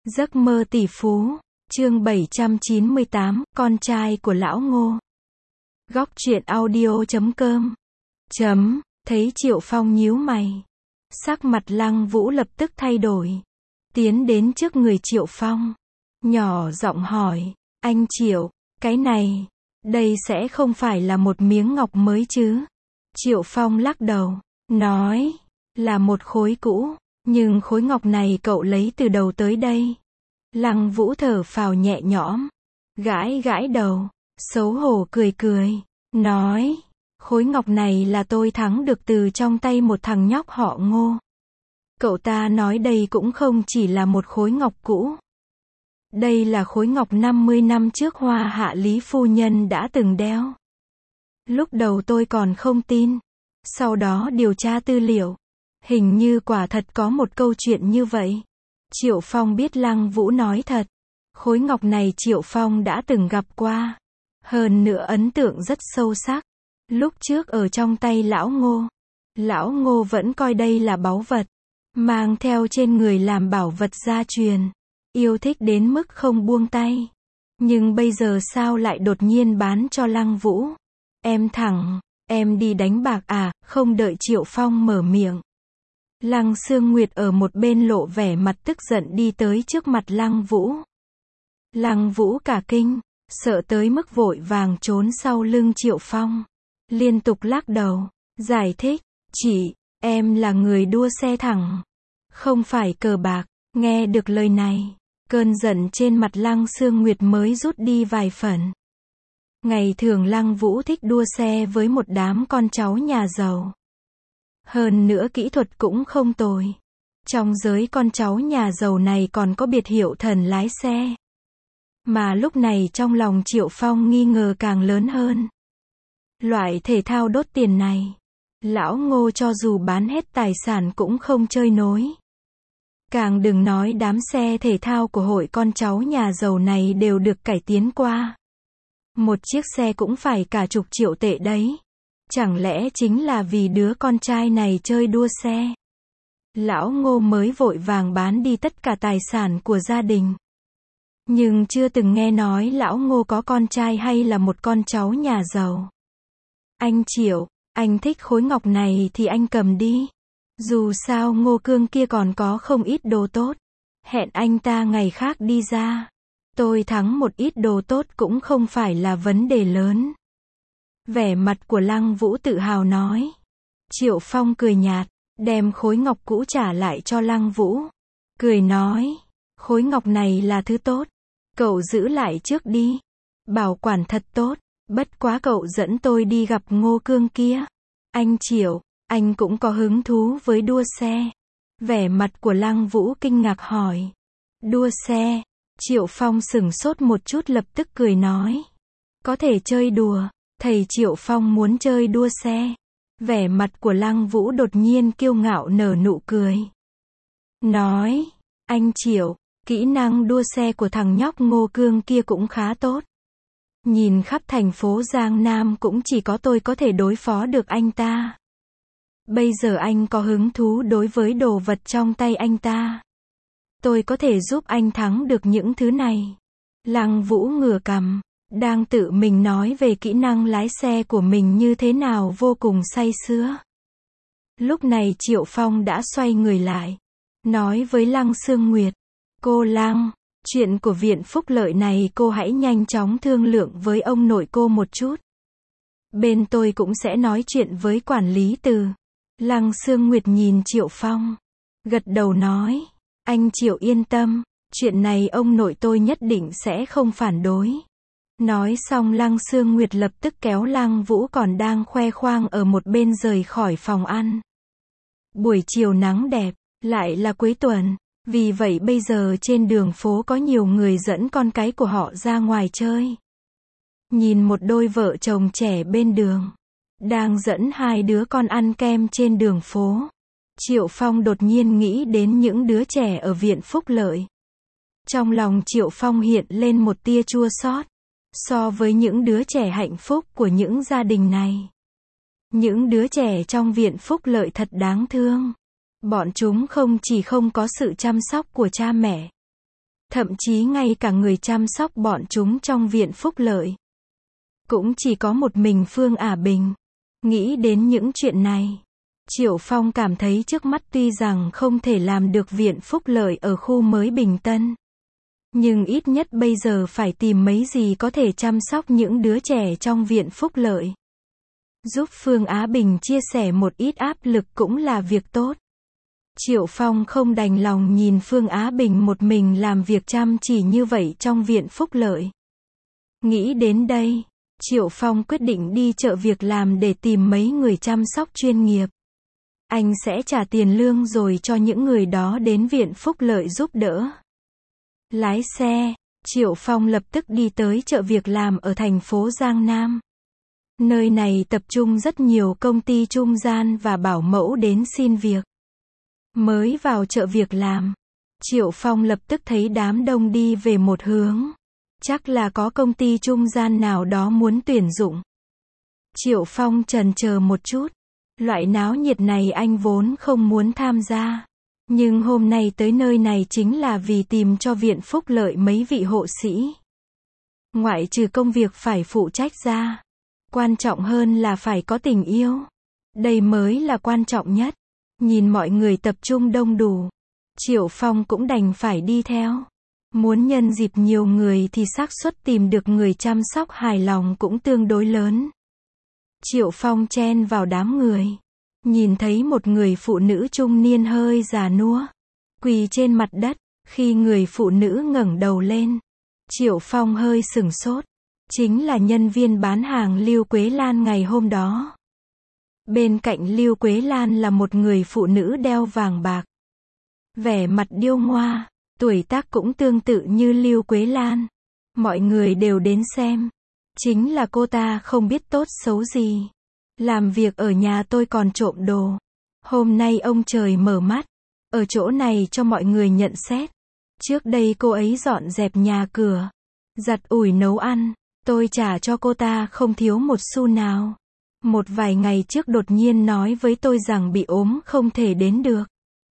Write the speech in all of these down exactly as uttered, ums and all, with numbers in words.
Giấc mơ tỷ phú, chương bảy trăm chín mươi tám, con trai của lão Ngô. Góc truyện audio chấm com. Chấm, thấy Triệu Phong nhíu mày. Sắc mặt Lăng Vũ lập tức thay đổi. Tiến đến trước người Triệu Phong. Nhỏ giọng hỏi, anh Triệu, cái này, đây sẽ không phải là một miếng ngọc mới chứ? Triệu Phong lắc đầu, nói, là một khối cũ. Nhưng khối ngọc này cậu lấy từ đầu tới đây. Lăng Vũ thở phào nhẹ nhõm, gãi gãi đầu, xấu hổ cười cười, nói, khối ngọc này là tôi thắng được từ trong tay một thằng nhóc họ Ngô. Cậu ta nói đây cũng không chỉ là một khối ngọc cũ. Đây là khối ngọc năm mươi năm trước Hoa Hạ Lý phu nhân đã từng đeo. Lúc đầu tôi còn không tin. Sau đó điều tra tư liệu. Hình như quả thật có một câu chuyện như vậy. Triệu Phong biết Lăng Vũ nói thật. Khối ngọc này Triệu Phong đã từng gặp qua. Hơn nữa ấn tượng rất sâu sắc. Lúc trước ở trong tay lão Ngô. Lão Ngô vẫn coi đây là báu vật. Mang theo trên người làm bảo vật gia truyền. Yêu thích đến mức không buông tay. Nhưng bây giờ sao lại đột nhiên bán cho Lăng Vũ? Em thẳng, em đi đánh bạc à? Không đợi Triệu Phong mở miệng. Lăng Sương Nguyệt ở một bên lộ vẻ mặt tức giận đi tới trước mặt Lăng Vũ. Lăng Vũ cả kinh, sợ tới mức vội vàng trốn sau lưng Triệu Phong. Liên tục lắc đầu, giải thích, chị, em là người đua xe thẳng, không phải cờ bạc. Nghe được lời này, cơn giận trên mặt Lăng Sương Nguyệt mới rút đi vài phần. Ngày thường Lăng Vũ thích đua xe với một đám con cháu nhà giàu. Hơn nữa kỹ thuật cũng không tồi. Trong giới con cháu nhà giàu này còn có biệt hiệu thần lái xe. Mà lúc này trong lòng Triệu Phong nghi ngờ càng lớn hơn. Loại thể thao đốt tiền này, lão Ngô cho dù bán hết tài sản cũng không chơi nối. Càng đừng nói đám xe thể thao của hội con cháu nhà giàu này đều được cải tiến qua. Một chiếc xe cũng phải cả chục triệu tệ đấy. Chẳng lẽ chính là vì đứa con trai này chơi đua xe? Lão Ngô mới vội vàng bán đi tất cả tài sản của gia đình. Nhưng chưa từng nghe nói lão Ngô có con trai hay là một con cháu nhà giàu. Anh Triệu, anh thích khối ngọc này thì anh cầm đi. Dù sao Ngô Cương kia còn có không ít đồ tốt. Hẹn anh ta ngày khác đi ra. Tôi thắng một ít đồ tốt cũng không phải là vấn đề lớn. Vẻ mặt của Lăng Vũ tự hào nói. Triệu Phong cười nhạt, đem khối ngọc cũ trả lại cho Lăng Vũ. Cười nói, khối ngọc này là thứ tốt. Cậu giữ lại trước đi. Bảo quản thật tốt. Bất quá cậu dẫn tôi đi gặp Ngô Cương kia. Anh Triệu, anh cũng có hứng thú với đua xe. Vẻ mặt của Lăng Vũ kinh ngạc hỏi. Đua xe? Triệu Phong sửng sốt một chút lập tức cười nói. Có thể chơi đùa. Thầy Triệu Phong muốn chơi đua xe. Vẻ mặt của Lăng Vũ đột nhiên kiêu ngạo nở nụ cười. Nói, anh Triệu, kỹ năng đua xe của thằng nhóc Ngô Cương kia cũng khá tốt. Nhìn khắp thành phố Giang Nam cũng chỉ có tôi có thể đối phó được anh ta. Bây giờ anh có hứng thú đối với đồ vật trong tay anh ta. Tôi có thể giúp anh thắng được những thứ này. Lăng Vũ ngửa cằm. Đang tự mình nói về kỹ năng lái xe của mình như thế nào vô cùng say sưa. Lúc này Triệu Phong đã xoay người lại. Nói với Lăng Sương Nguyệt. Cô Lăng, chuyện của viện phúc lợi này cô hãy nhanh chóng thương lượng với ông nội cô một chút. Bên tôi cũng sẽ nói chuyện với quản lý từ. Lăng Sương Nguyệt nhìn Triệu Phong. Gật đầu nói. Anh Triệu yên tâm. Chuyện này ông nội tôi nhất định sẽ không phản đối. Nói xong Lăng Sương Nguyệt lập tức kéo Lăng Vũ còn đang khoe khoang ở một bên rời khỏi phòng ăn. Buổi chiều nắng đẹp, lại là cuối tuần, vì vậy bây giờ trên đường phố có nhiều người dẫn con cái của họ ra ngoài chơi. Nhìn một đôi vợ chồng trẻ bên đường, đang dẫn hai đứa con ăn kem trên đường phố. Triệu Phong đột nhiên nghĩ đến những đứa trẻ ở viện phúc lợi. Trong lòng Triệu Phong hiện lên một tia chua xót. So với những đứa trẻ hạnh phúc của những gia đình này. Những đứa trẻ trong viện phúc lợi thật đáng thương. Bọn chúng không chỉ không có sự chăm sóc của cha mẹ. Thậm chí ngay cả người chăm sóc bọn chúng trong viện phúc lợi. Cũng chỉ có một mình Phương Ả Bình. Nghĩ đến những chuyện này, Triệu Phong cảm thấy trước mắt tuy rằng không thể làm được viện phúc lợi ở khu mới Bình Tân. Nhưng ít nhất bây giờ phải tìm mấy gì có thể chăm sóc những đứa trẻ trong viện phúc lợi. Giúp Phương Á Bình chia sẻ một ít áp lực cũng là việc tốt. Triệu Phong không đành lòng nhìn Phương Á Bình một mình làm việc chăm chỉ như vậy trong viện phúc lợi. Nghĩ đến đây, Triệu Phong quyết định đi chợ việc làm để tìm mấy người chăm sóc chuyên nghiệp. Anh sẽ trả tiền lương rồi cho những người đó đến viện phúc lợi giúp đỡ. Lái xe, Triệu Phong lập tức đi tới chợ việc làm ở thành phố Giang Nam. Nơi này tập trung rất nhiều công ty trung gian và bảo mẫu đến xin việc. Mới vào chợ việc làm, Triệu Phong lập tức thấy đám đông đi về một hướng. Chắc là có công ty trung gian nào đó muốn tuyển dụng. Triệu Phong chần chờ một chút. Loại náo nhiệt này anh vốn không muốn tham gia. Nhưng hôm nay tới nơi này chính là vì tìm cho viện phúc lợi mấy vị hộ sĩ. Ngoại trừ công việc phải phụ trách ra, quan trọng hơn là phải có tình yêu. Đây mới là quan trọng nhất. Nhìn mọi người tập trung đông đủ, Triệu Phong cũng đành phải đi theo. Muốn nhân dịp nhiều người thì xác suất tìm được người chăm sóc hài lòng cũng tương đối lớn. Triệu Phong chen vào đám người. Nhìn thấy một người phụ nữ trung niên hơi già nua, quỳ trên mặt đất. Khi người phụ nữ ngẩng đầu lên, Triệu Phong hơi sửng sốt. Chính là nhân viên bán hàng Lưu Quế Lan ngày hôm đó. Bên cạnh Lưu Quế Lan là một người phụ nữ đeo vàng bạc. Vẻ mặt điêu ngoa, tuổi tác cũng tương tự như Lưu Quế Lan. Mọi người đều đến xem. Chính là cô ta không biết tốt xấu gì. Làm việc ở nhà tôi còn trộm đồ. Hôm nay ông trời mở mắt. Ở chỗ này cho mọi người nhận xét. Trước đây cô ấy dọn dẹp nhà cửa, giặt ủi nấu ăn. Tôi trả cho cô ta không thiếu một xu nào. Một vài ngày trước đột nhiên nói với tôi rằng bị ốm không thể đến được.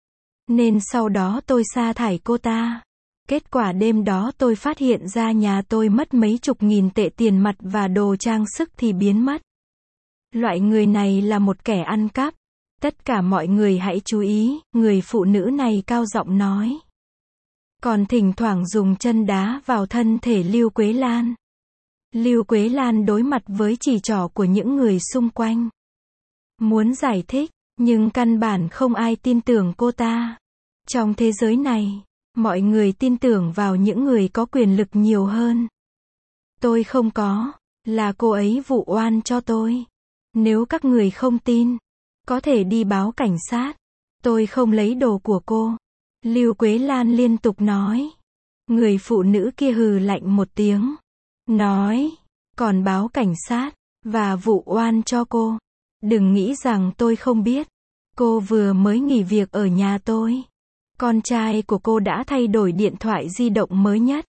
Nên sau đó tôi sa thải cô ta. Kết quả đêm đó tôi phát hiện ra nhà tôi mất mấy chục nghìn tệ tiền mặt và đồ trang sức thì biến mất. Loại người này là một kẻ ăn cắp. Tất cả mọi người hãy chú ý, người phụ nữ này cao giọng nói. Còn thỉnh thoảng dùng chân đá vào thân thể Lưu Quế Lan. Lưu Quế Lan đối mặt với chỉ trỏ của những người xung quanh. Muốn giải thích, nhưng căn bản không ai tin tưởng cô ta. Trong thế giới này, mọi người tin tưởng vào những người có quyền lực nhiều hơn. Tôi không có, là cô ấy vụ oan cho tôi. Nếu các người không tin, có thể đi báo cảnh sát. Tôi không lấy đồ của cô. Lưu Quế Lan liên tục nói. Người phụ nữ kia hừ lạnh một tiếng. Nói, còn báo cảnh sát, và vụ oan cho cô. Đừng nghĩ rằng tôi không biết. Cô vừa mới nghỉ việc ở nhà tôi. Con trai của cô đã thay đổi điện thoại di động mới nhất.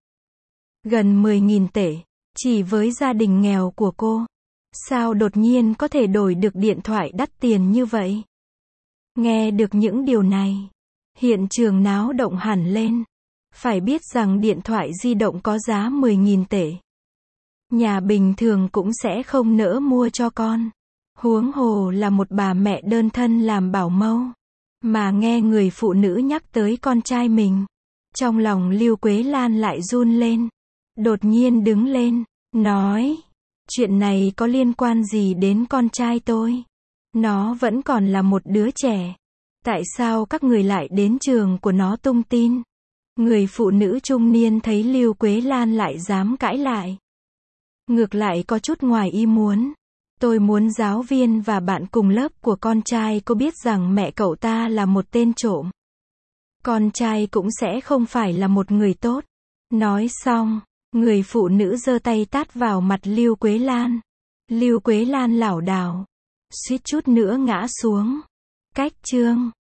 Gần mười nghìn tệ, chỉ với gia đình nghèo của cô. Sao đột nhiên có thể đổi được điện thoại đắt tiền như vậy? Nghe được những điều này, hiện trường náo động hẳn lên. Phải biết rằng điện thoại di động có giá mười nghìn tệ. Nhà bình thường cũng sẽ không nỡ mua cho con. Huống hồ là một bà mẹ đơn thân làm bảo mẫu. Mà nghe người phụ nữ nhắc tới con trai mình. Trong lòng Lưu Quế Lan lại run lên. Đột nhiên đứng lên, nói. Chuyện này có liên quan gì đến con trai tôi? Nó vẫn còn là một đứa trẻ. Tại sao các người lại đến trường của nó tung tin? Người phụ nữ trung niên thấy Lưu Quế Lan lại dám cãi lại. Ngược lại có chút ngoài ý muốn. Tôi muốn giáo viên và bạn cùng lớp của con trai cô biết rằng mẹ cậu ta là một tên trộm. Con trai cũng sẽ không phải là một người tốt. Nói xong, người phụ nữ giơ tay tát vào mặt Lưu Quế Lan. Lưu Quế Lan lảo đảo, suýt chút nữa ngã xuống. Cách chương